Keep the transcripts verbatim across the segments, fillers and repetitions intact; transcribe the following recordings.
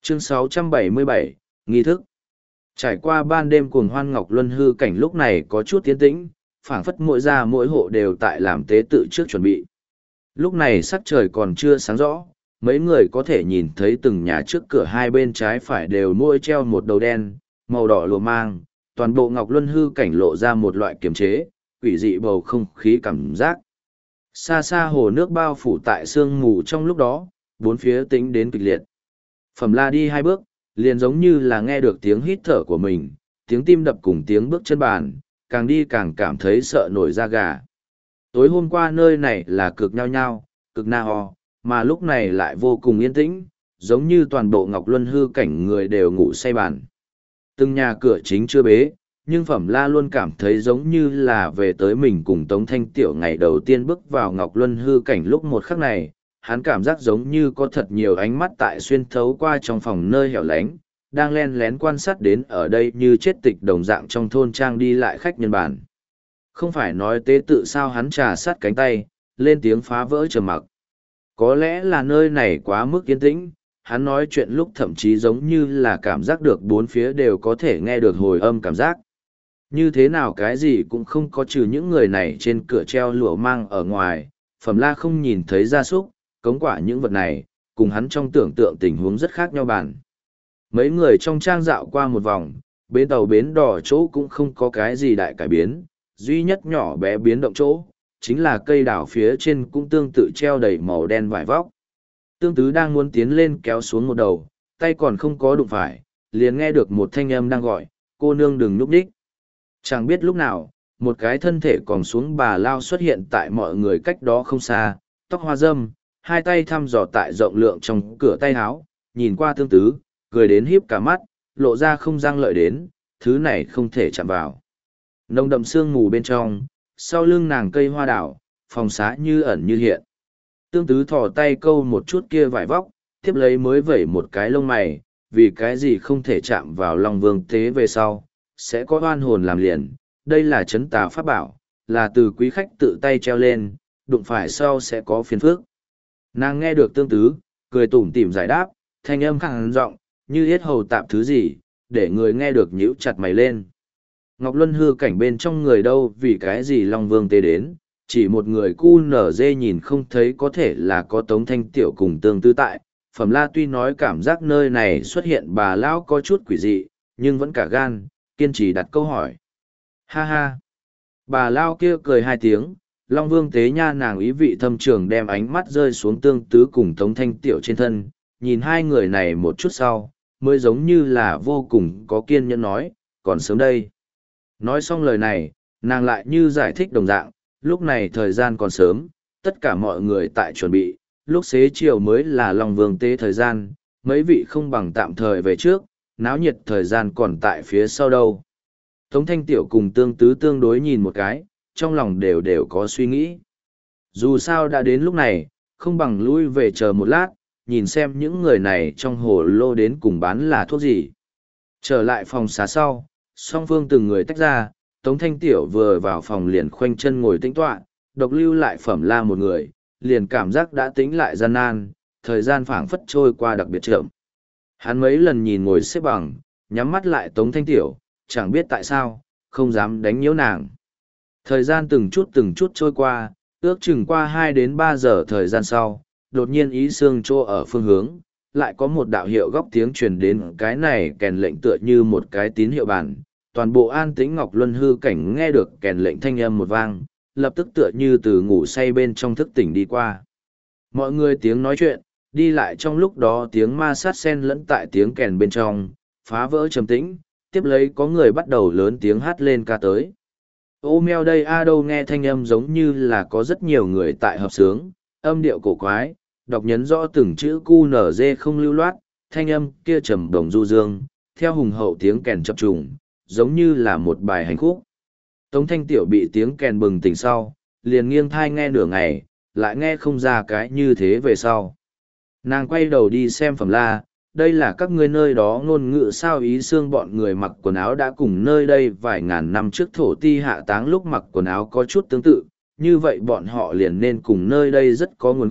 Chương sáu trăm bảy mươi bảy, nghi thức. Trải qua ban đêm cuồng hoan Ngọc Luân hư cảnh lúc này có chút tiến tĩnh, phảng phất mỗi gia mỗi hộ đều tại làm tế tự trước chuẩn bị. Lúc này sắc trời còn chưa sáng rõ, mấy người có thể nhìn thấy từng nhà trước cửa hai bên trái phải đều nuôi treo một đầu đen, màu đỏ lùa mang, toàn bộ Ngọc Luân hư cảnh lộ ra một loại kiềm chế, quỷ dị bầu không khí cảm giác. Xa xa hồ nước bao phủ tại sương mù trong lúc đó, bốn phía tính đến kịch liệt. Phẩm La đi hai bước, liền giống như là nghe được tiếng hít thở của mình, tiếng tim đập cùng tiếng bước chân bàn, càng đi càng cảm thấy sợ nổi da gà. Tối hôm qua nơi này là cực nhao nhao, cực na ho, mà lúc này lại vô cùng yên tĩnh, giống như toàn bộ Ngọc Luân hư cảnh người đều ngủ say bàn. Từng nhà cửa chính chưa bế, nhưng Phẩm La luôn cảm thấy giống như là về tới mình cùng Tống Thanh Tiểu ngày đầu tiên bước vào Ngọc Luân hư cảnh lúc một khắc này, hắn cảm giác giống như có thật nhiều ánh mắt tại xuyên thấu qua trong phòng nơi hẻo lánh, đang len lén quan sát đến ở đây như chết tịch đồng dạng trong thôn trang đi lại khách nhân bản. Không phải nói tế tự sao, hắn trà sát cánh tay, lên tiếng phá vỡ trầm mặc. Có lẽ là nơi này quá mức yên tĩnh, hắn nói chuyện lúc thậm chí giống như là cảm giác được bốn phía đều có thể nghe được hồi âm cảm giác. Như thế nào cái gì cũng không có trừ những người này trên cửa treo lụa mang ở ngoài, Phẩm La không nhìn thấy gia súc, cống quả những vật này, cùng hắn trong tưởng tượng tình huống rất khác nhau bản. Mấy người trong trang dạo qua một vòng, bến tàu bến đỏ chỗ cũng không có cái gì đại cải biến, duy nhất nhỏ bé biến động chỗ, chính là cây đảo phía trên cũng tương tự treo đầy màu đen vải vóc. Tương Tứ đang muốn tiến lên kéo xuống một đầu, tay còn không có đụng phải, liền nghe được một thanh âm đang gọi, cô nương đừng núp đích. Chẳng biết lúc nào, một cái thân thể còn xuống bà lao xuất hiện tại mọi người cách đó không xa, tóc hoa râm, hai tay thăm dò tại rộng lượng trong cửa tay áo, nhìn qua Tương Tứ, cười đến híp cả mắt, lộ ra không răng lợi đến, thứ này không thể chạm vào. Nồng đậm sương mù bên trong, sau lưng nàng cây hoa đảo, phòng xá như ẩn như hiện. Tương Tứ thò tay câu một chút kia vải vóc, tiếp lấy mới vẩy một cái lông mày, vì cái gì không thể chạm vào Long Vương tế về sau, sẽ có oan hồn làm liền. Đây là trấn tà pháp bảo, là từ quý khách tự tay treo lên, đụng phải sau sẽ có phiền phức. Nàng nghe được Tương Tứ, cười tủm tỉm giải đáp, thanh âm khàn giọng, như yết hầu tạm thứ gì, để người nghe được nhíu chặt mày lên. Ngọc Luân hư cảnh bên trong người đâu vì cái gì Long Vương tế đến, chỉ một người cu nở dê nhìn không thấy có thể là có Tống Thanh Tiểu cùng Tương Tư tại. Phẩm La tuy nói cảm giác nơi này xuất hiện bà lão có chút quỷ dị, nhưng vẫn cả gan, kiên trì đặt câu hỏi. Ha ha! Bà lão kia cười hai tiếng, Long Vương tế nha, nàng ý vị thâm trường đem ánh mắt rơi xuống Tương Tứ cùng Tống Thanh Tiểu trên thân, nhìn hai người này một chút sau, mới giống như là vô cùng có kiên nhẫn nói, còn sớm đây. Nói xong lời này, nàng lại như giải thích đồng dạng, lúc này thời gian còn sớm, tất cả mọi người tại chuẩn bị, lúc xế chiều mới là Long Vương tế thời gian, mấy vị không bằng tạm thời về trước, náo nhiệt thời gian còn tại phía sau đâu. Tống Thanh Tiểu cùng Tương Tứ tương đối nhìn một cái, trong lòng đều đều có suy nghĩ. Dù sao đã đến lúc này, không bằng lui về chờ một lát, nhìn xem những người này trong hồ lô đến cùng bán là thuốc gì. Trở lại phòng xá sau, song phương từng người tách ra, Tống Thanh Tiểu vừa vào phòng liền khoanh chân ngồi tĩnh tọa, độc lưu lại Phẩm La một người, liền cảm giác đã tính lại gian nan, thời gian phảng phất trôi qua đặc biệt chậm. Hắn mấy lần nhìn ngồi xếp bằng, nhắm mắt lại Tống Thanh Tiểu, chẳng biết tại sao, không dám đánh nhiễu nàng. Thời gian từng chút từng chút trôi qua, ước chừng qua hai đến ba giờ thời gian sau, đột nhiên ý xương trô ở phương hướng, lại có một đạo hiệu góc tiếng truyền đến, cái này kèn lệnh tựa như một cái tín hiệu bản. Toàn bộ an tĩnh Ngọc Luân hư cảnh nghe được kèn lệnh thanh âm một vang, lập tức tựa như từ ngủ say bên trong thức tỉnh đi qua. Mọi người tiếng nói chuyện, đi lại trong lúc đó tiếng ma sát sen lẫn tại tiếng kèn bên trong, phá vỡ trầm tĩnh, tiếp lấy có người bắt đầu lớn tiếng hát lên ca tới. Ô meo đây a đâu, nghe thanh âm giống như là có rất nhiều người tại hợp sướng, âm điệu cổ quái, đọc nhấn rõ từng chữ cu nở dê không lưu loát, thanh âm kia trầm đồng du dương, theo hùng hậu tiếng kèn chập trùng, giống như là một bài hành khúc. Tống Thanh Tiểu bị tiếng kèn bừng tỉnh sau, liền nghiêng thai nghe nửa ngày, lại nghe không ra cái như thế về sau. Nàng quay đầu đi xem Phẩm La, đây là các ngươi nơi đó ngôn ngữ sao? Ý xương bọn người mặc quần áo đã cùng nơi đây vài ngàn năm trước thổ ti hạ táng lúc mặc quần áo có chút tương tự, như vậy bọn họ liền nên cùng nơi đây rất có nguồn gốc,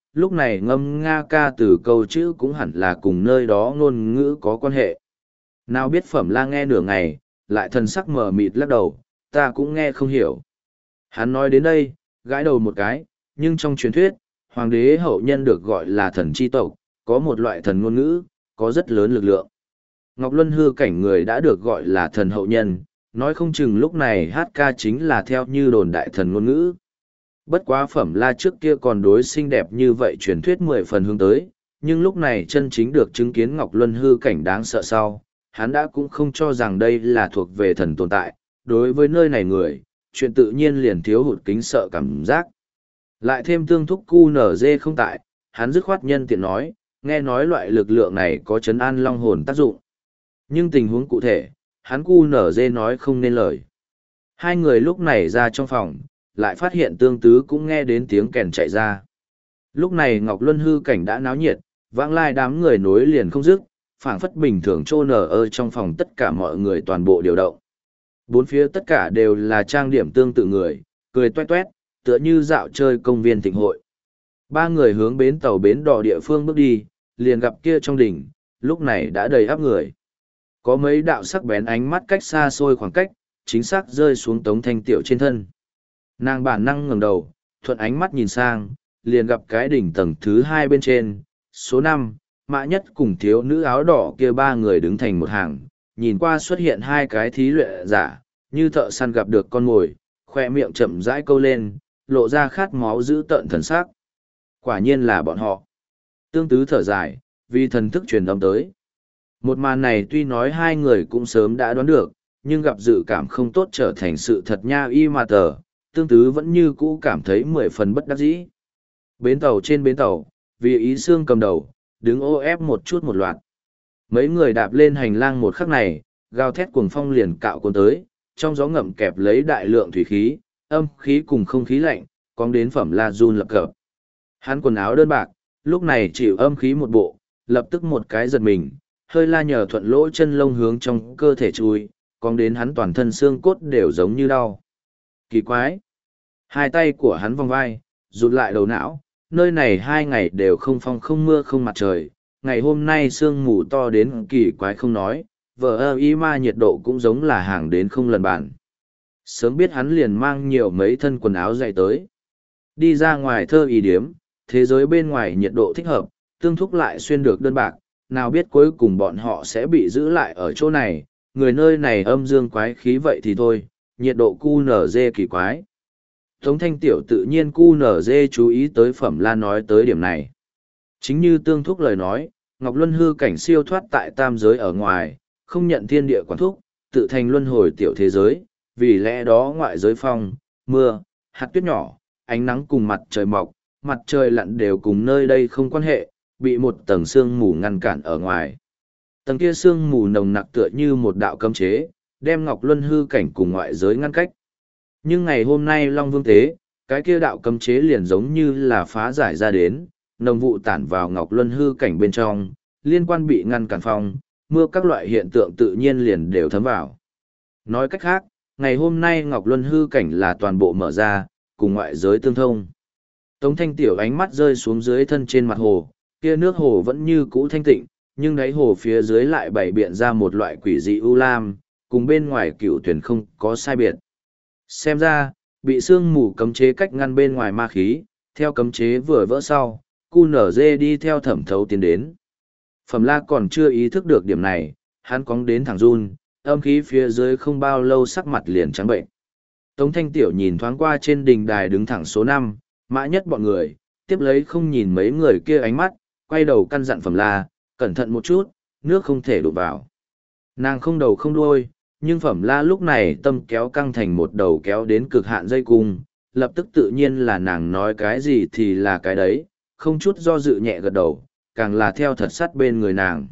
lúc này ngâm nga ca từ câu chữ cũng hẳn là cùng nơi đó ngôn ngữ có quan hệ. Nào biết Phẩm La nghe nửa ngày, lại thần sắc mờ mịt lắc đầu, ta cũng nghe không hiểu. Hắn nói đến đây, gãi đầu một cái, nhưng trong truyền thuyết, hoàng đế hậu nhân được gọi là thần chi tộc, có một loại thần ngôn ngữ, có rất lớn lực lượng. Ngọc Luân hư cảnh người đã được gọi là thần hậu nhân, nói không chừng lúc này hát ca chính là theo như đồn đại thần ngôn ngữ. Bất quá Phẩm La trước kia còn đối xinh đẹp như vậy truyền thuyết mười phần hướng tới, nhưng lúc này chân chính được chứng kiến Ngọc Luân hư cảnh đáng sợ sau, hắn đã cũng không cho rằng đây là thuộc về thần tồn tại, đối với nơi này người, chuyện tự nhiên liền thiếu hụt kính sợ cảm giác. Lại thêm tương thúc cu nở dê không tại, hắn dứt khoát nhân tiện nói, nghe nói loại lực lượng này có chấn an long hồn tác dụng. Nhưng tình huống cụ thể, hắn cu nở dê nói không nên lời. Hai người lúc này ra trong phòng, lại phát hiện tương tứ cũng nghe đến tiếng kèn chạy ra. Lúc này Ngọc Luân hư cảnh đã náo nhiệt, vãng lai đám người nối liền không dứt, phảng phất bình thường trô nở ơ trong phòng tất cả mọi người toàn bộ điều động. Bốn phía tất cả đều là trang điểm tương tự người, cười toét toét, tựa như dạo chơi công viên thịnh hội. Ba người hướng bến tàu bến đò địa phương bước đi, liền gặp kia trong đỉnh, lúc này đã đầy áp người. Có mấy đạo sắc bén ánh mắt cách xa xôi khoảng cách, chính xác rơi xuống Tống Thanh Tiểu trên thân. Nàng bản năng ngẩng đầu, thuận ánh mắt nhìn sang, liền gặp cái đỉnh tầng thứ hai bên trên, số năm, Mã Nhất cùng thiếu nữ áo đỏ kia ba người đứng thành một hàng, nhìn qua xuất hiện hai cái thí luyện giả, như thợ săn gặp được con mồi, khoe miệng chậm rãi câu lên, lộ ra khát máu giữ tợn thần sắc. Quả nhiên là bọn họ. Tương tứ thở dài, vì thần thức truyền âm tới. Một màn này tuy nói hai người cũng sớm đã đoán được, nhưng gặp dự cảm không tốt trở thành sự thật nha y mà tờ, tương tứ vẫn như cũ cảm thấy mười phần bất đắc dĩ. Bến tàu trên bến tàu, vì ý xương cầm đầu, đứng ô ép một chút một loạt. Mấy người đạp lên hành lang một khắc này, gào thét cuồng phong liền cạo cuốn tới, trong gió ngậm kẹp lấy đại lượng thủy khí, âm khí cùng không khí lạnh, cong đến Phẩm La run lập cập. Hắn quần áo đơn bạc, lúc này chịu âm khí một bộ, lập tức một cái giật mình, hơi la nhờ thuận lỗ chân lông hướng trong cơ thể chui, cong đến hắn toàn thân xương cốt đều giống như đau. Kỳ quái! Hai tay của hắn vòng vai, rụt lại đầu não, nơi này hai ngày đều không phong không mưa không mặt trời, ngày hôm nay sương mù to đến kỳ quái không nói, vờ ơ y ma nhiệt độ cũng giống là hàng đến không lần bản. Sớm biết hắn liền mang nhiều mấy thân quần áo dày tới. Đi ra ngoài thơ y điếm, thế giới bên ngoài nhiệt độ thích hợp, tương thúc lại xuyên được đơn bạc, nào biết cuối cùng bọn họ sẽ bị giữ lại ở chỗ này, người nơi này âm dương quái khí vậy thì thôi, nhiệt độ cu nở dê kỳ quái. Tống Thanh Tiểu tự nhiên cu nở dê chú ý tới Phẩm La nói tới điểm này. Chính như tương thúc lời nói, Ngọc Luân hư cảnh siêu thoát tại tam giới ở ngoài, không nhận thiên địa quản thúc, tự thành luân hồi tiểu thế giới, vì lẽ đó ngoại giới phong, mưa, hạt tuyết nhỏ, ánh nắng cùng mặt trời mọc, mặt trời lặn đều cùng nơi đây không quan hệ, bị một tầng sương mù ngăn cản ở ngoài. Tầng kia sương mù nồng nặc tựa như một đạo cấm chế, đem Ngọc Luân hư cảnh cùng ngoại giới ngăn cách. Nhưng ngày hôm nay Long Vương Tế, cái kia đạo cấm chế liền giống như là phá giải ra đến, nồng vụ tản vào Ngọc Luân hư cảnh bên trong, liên quan bị ngăn cản phong, mưa các loại hiện tượng tự nhiên liền đều thấm vào. Nói cách khác, ngày hôm nay Ngọc Luân hư cảnh là toàn bộ mở ra, cùng ngoại giới tương thông. Tống Thanh Tiểu ánh mắt rơi xuống dưới thân trên mặt hồ, kia nước hồ vẫn như cũ thanh tịnh, nhưng đáy hồ phía dưới lại bày biện ra một loại quỷ dị u lam, cùng bên ngoài cựu tuyển không có sai biệt. Xem ra, bị sương mù cấm chế cách ngăn bên ngoài ma khí, theo cấm chế vừa vỡ sau, cu nở dê đi theo thẩm thấu tiến đến. Phẩm La còn chưa ý thức được điểm này, hắn cóng đến thẳng run, âm khí phía dưới không bao lâu sắc mặt liền trắng bệnh. Tống Thanh Tiểu nhìn thoáng qua trên đình đài đứng thẳng số năm, Mã Nhất bọn người, tiếp lấy không nhìn mấy người kia ánh mắt, quay đầu căn dặn Phẩm La, cẩn thận một chút, nước không thể đụng vào. Nàng không đầu không đuôi, nhưng Phẩm La lúc này tâm kéo căng thành một đầu kéo đến cực hạn dây cung, lập tức tự nhiên là nàng nói cái gì thì là cái đấy, không chút do dự nhẹ gật đầu, càng là theo thật sát bên người nàng.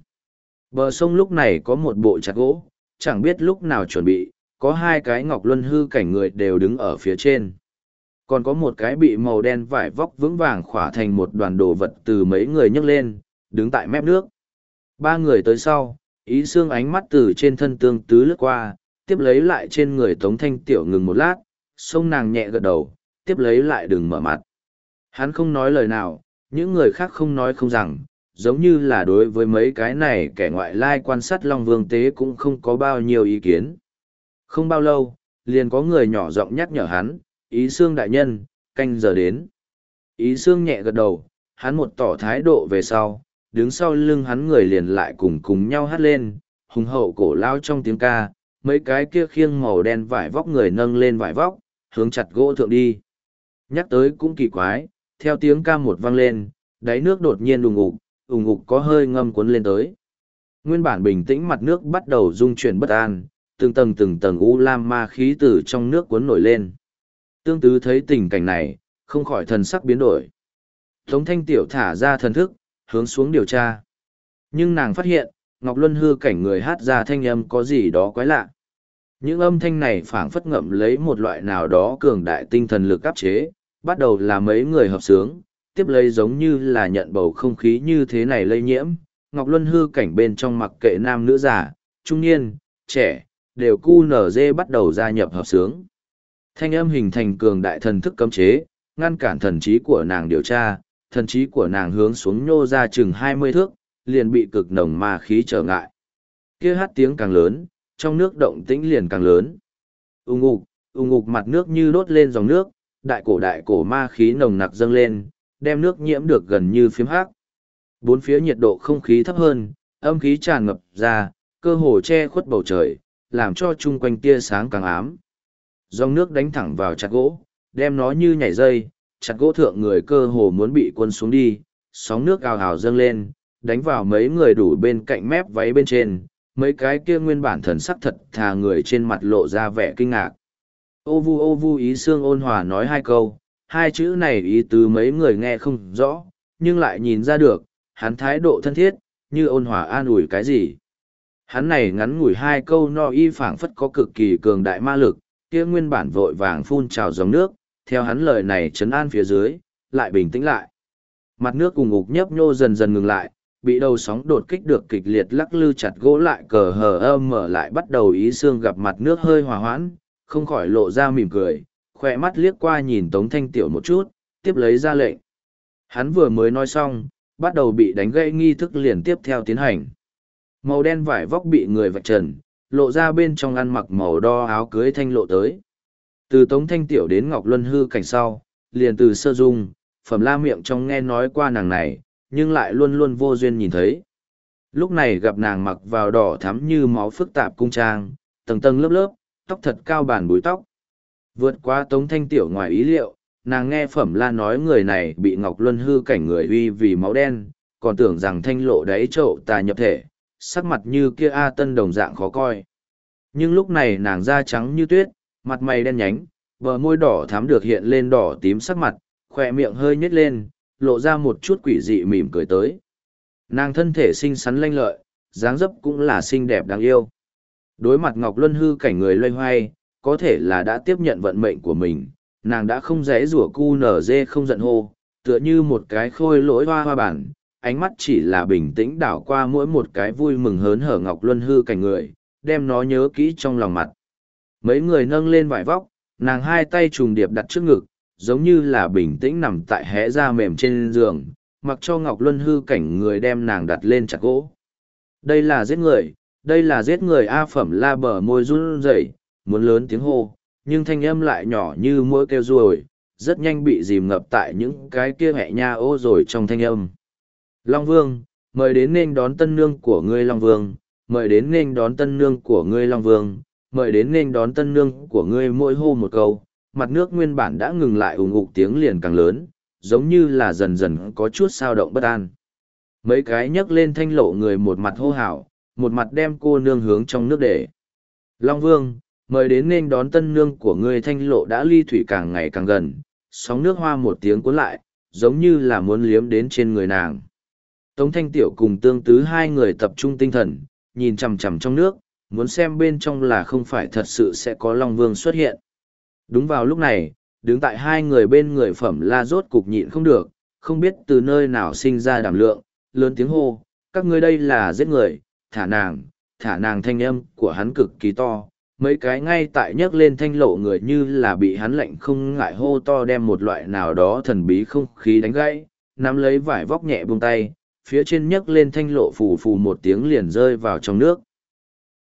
Bờ sông lúc này có một bộ chặt gỗ, chẳng biết lúc nào chuẩn bị, có hai cái Ngọc Luân hư cảnh người đều đứng ở phía trên. Còn có một cái bị màu đen vải vóc vững vàng khỏa thành một đoàn đồ vật từ mấy người nhấc lên, đứng tại mép nước. Ba người tới sau, ý xương ánh mắt từ trên thân tương tứ lướt qua, tiếp lấy lại trên người Tống Thanh Tiểu ngừng một lát, sông nàng nhẹ gật đầu, tiếp lấy lại đừng mở mặt. Hắn không nói lời nào, những người khác không nói không rằng, giống như là đối với mấy cái này kẻ ngoại lai quan sát Long Vương tế cũng không có bao nhiêu ý kiến. Không bao lâu, liền có người nhỏ giọng nhắc nhở hắn, Ý Xương đại nhân, canh giờ đến. Ý Xương nhẹ gật đầu, hắn một tỏ thái độ về sau, đứng sau lưng hắn người liền lại cùng cùng nhau hát lên, hùng hậu cổ lao trong tiếng ca, mấy cái kia khiêng màu đen vải vóc người nâng lên vải vóc, hướng chặt gỗ thượng đi. Nhắc tới cũng kỳ quái, theo tiếng ca một vang lên, đáy nước đột nhiên ùng ục, ùng ục có hơi ngâm cuốn lên tới. Nguyên bản bình tĩnh mặt nước bắt đầu rung chuyển bất an, từng tầng từng tầng u lam ma khí từ trong nước cuốn nổi lên. Tương Tứ thấy tình cảnh này, không khỏi thần sắc biến đổi. Tống Thanh Tiểu thả ra thần thức, hướng xuống điều tra. Nhưng nàng phát hiện, Ngọc Luân hư cảnh người hát ra thanh âm có gì đó quái lạ. Những âm thanh này phảng phất ngậm lấy một loại nào đó cường đại tinh thần lực áp chế, bắt đầu là mấy người hợp sướng, tiếp lấy giống như là nhận bầu không khí như thế này lây nhiễm. Ngọc Luân hư cảnh bên trong mặc kệ nam nữ già, trung niên, trẻ, đều cu nở dê bắt đầu gia nhập hợp sướng. Thanh âm hình thành cường đại thần thức cấm chế, ngăn cản thần trí của nàng điều tra, thần trí của nàng hướng xuống nhô ra chừng hai mươi thước, liền bị cực nồng ma khí trở ngại. Kia hát tiếng càng lớn, trong nước động tĩnh liền càng lớn. Ùng ục, ùng ục mặt nước như đốt lên dòng nước, đại cổ đại cổ ma khí nồng nặc dâng lên, đem nước nhiễm được gần như phiếm hắc. Bốn phía nhiệt độ không khí thấp hơn, âm khí tràn ngập ra, cơ hồ che khuất bầu trời, làm cho chung quanh tia sáng càng ám. Dòng nước đánh thẳng vào chặt gỗ, đem nó như nhảy dây, chặt gỗ thượng người cơ hồ muốn bị quân xuống đi, sóng nước ào ào dâng lên, đánh vào mấy người đủ bên cạnh mép váy bên trên, mấy cái kia nguyên bản thần sắc thật thà người trên mặt lộ ra vẻ kinh ngạc. Ô vu ô vu Ý Xương ôn hòa nói hai câu, hai chữ này ý tứ mấy người nghe không rõ, nhưng lại nhìn ra được, hắn thái độ thân thiết, như ôn hòa an ủi cái gì. Hắn này ngắn ngủi hai câu no y phảng phất có cực kỳ cường đại ma lực, kia nguyên bản vội vàng phun trào dòng nước, theo hắn lời này trấn an phía dưới, lại bình tĩnh lại. Mặt nước cùng ngục nhấp nhô dần dần ngừng lại, bị đầu sóng đột kích được kịch liệt lắc lư chặt gỗ lại cờ hờ âm mở lại bắt đầu Ý Xương gặp mặt nước hơi hòa hoãn, không khỏi lộ ra mỉm cười, khỏe mắt liếc qua nhìn Tống Thanh Tiểu một chút, tiếp lấy ra lệnh. Hắn vừa mới nói xong, bắt đầu bị đánh gãy nghi thức liền tiếp theo tiến hành. Màu đen vải vóc bị người vạch trần, lộ ra bên trong ăn mặc màu đo áo cưới thanh lộ tới. Từ Tống Thanh Tiểu đến Ngọc Luân hư cảnh sau, liền từ sơ dung, Phẩm La miệng trong nghe nói qua nàng này, nhưng lại luôn luôn vô duyên nhìn thấy. Lúc này gặp nàng mặc vào đỏ thắm như máu phức tạp cung trang, tầng tầng lớp lớp, tóc thật cao bản búi tóc. Vượt qua Tống Thanh Tiểu ngoài ý liệu, nàng nghe Phẩm La nói người này bị Ngọc Luân hư cảnh người uy vì máu đen, còn tưởng rằng thanh lộ đáy trậu tà nhập thể, sắc mặt như kia A Tân đồng dạng khó coi. Nhưng lúc này nàng da trắng như tuyết, mặt mày đen nhánh, bờ môi đỏ thắm được hiện lên đỏ tím sắc mặt, khỏe miệng hơi nhếch lên, lộ ra một chút quỷ dị mỉm cười tới. Nàng thân thể xinh xắn lanh lợi, dáng dấp cũng là xinh đẹp đáng yêu. Đối mặt Ngọc Luân hư cảnh người loay hoay, có thể là đã tiếp nhận vận mệnh của mình, nàng đã không dễ rủa cu nở dê không giận hô, tựa như một cái khôi lỗi hoa hoa bản, ánh mắt chỉ là bình tĩnh đảo qua mỗi một cái vui mừng hớn hở Ngọc Luân hư cảnh người, đem nó nhớ kỹ trong lòng mặt. Mấy người nâng lên vải vóc, nàng hai tay trùng điệp đặt trước ngực, giống như là bình tĩnh nằm tại hẽ da mềm trên giường, mặc cho Ngọc Luân hư cảnh người đem nàng đặt lên chặt gỗ. Đây là giết người, đây là giết người. A Phẩm La bờ môi run rẩy, muốn lớn tiếng hô, nhưng thanh âm lại nhỏ như mũi kêu ruồi, rất nhanh bị dìm ngập tại những cái kia hẹ nha ô rồi trong thanh âm. Long Vương, mời đến nên đón tân nương của ngươi Long Vương, mời đến nên đón tân nương của ngươi Long Vương, mời đến nên đón tân nương của ngươi. Mỗi hô một câu, mặt nước nguyên bản đã ngừng lại ùng ục tiếng liền càng lớn, giống như là dần dần có chút sao động bất an. Mấy cái nhấc lên thanh lộ người một mặt hô hào, một mặt đem cô nương hướng trong nước để. Long Vương, mời đến nên đón tân nương của ngươi. Thanh lộ đã ly thủy càng ngày càng gần, sóng nước hoa một tiếng cuốn lại, giống như là muốn liếm đến trên người nàng. Tống Thanh Tiểu cùng Tương Tứ hai người tập trung tinh thần, nhìn chằm chằm trong nước, muốn xem bên trong là không phải thật sự sẽ có Long Vương xuất hiện. Đúng vào lúc này, đứng tại hai người bên người Phẩm La rốt cục nhịn không được, không biết từ nơi nào sinh ra đảm lượng, lớn tiếng hô, các ngươi đây là giết người, thả nàng, thả nàng. Thanh âm của hắn cực kỳ to, mấy cái ngay tại nhấc lên thanh lộ người như là bị hắn lệnh không ngại hô to đem một loại nào đó thần bí không khí đánh gãy, nắm lấy vải vóc nhẹ buông tay, phía trên nhấc lên thanh lộ phù phù một tiếng liền rơi vào trong nước.